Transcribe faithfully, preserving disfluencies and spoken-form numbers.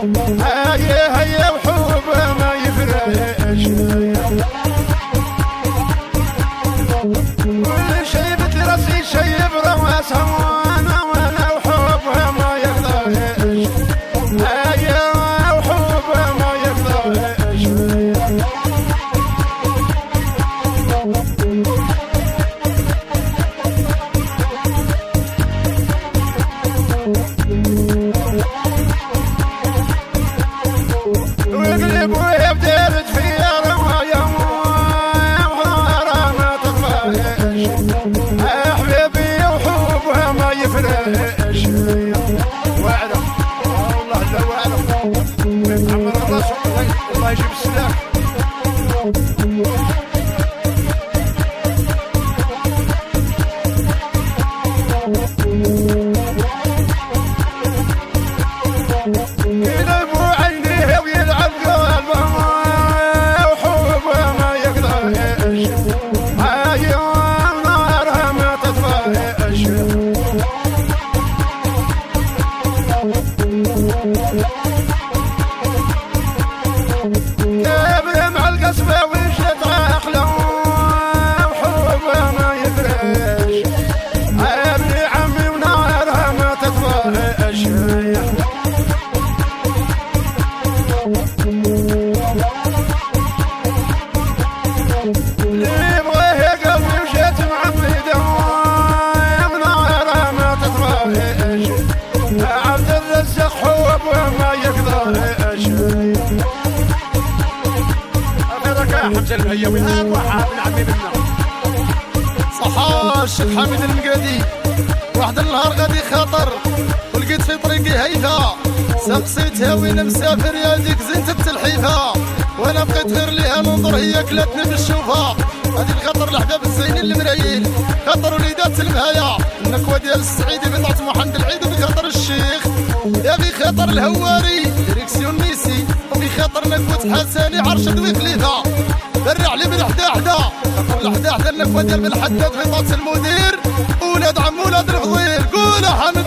هيا هيا وحب ما يفرقش كل شي بترسي شي براسها وانا وانا وحبها ما يقدرش هيا وحبها ما يقدرش وقلب وهي بدارت فيا رواية وغارة ما تطفاش حبيبي وحبها ما يفرقش وعدة والله لا وعدة محمد الرسول الله يجيب السلاح كابر مع القصبة وشت عقله وحبها ما يفرقش ابني عمي ونارها ما تطفاش اللي يبغيه قلبي وشت معبده ونارها ما تطفاش عبد الرزاق حبها ما يقدرش حمزة الهيوي هاد واحد من عمي منا صحا الشيخ حميد المقادي واحد النهار غادي خاطر ولقيت في طريقي هيفا سقسيتها وين مسافر يا ديك زينت بتلحيفها وانا بقيت غير ليها ننظر هي كلاتني بالشوفه هادي الخطر الاحباب الزينين المرايين خطر وليدات المهايا النكوه ديال السعيدي بطلعت محمد العيد وبخاطر الشيخ يا بي خاطر الهواري ديريكسيون ميسي وبخاطر نكوه حساني عرشد وخليفه برع لي من حدا حدا خاطر حدا حدا النكوه ديال بن حداد في طاس المدير ولاد عم ولاد الفضيل قول حمد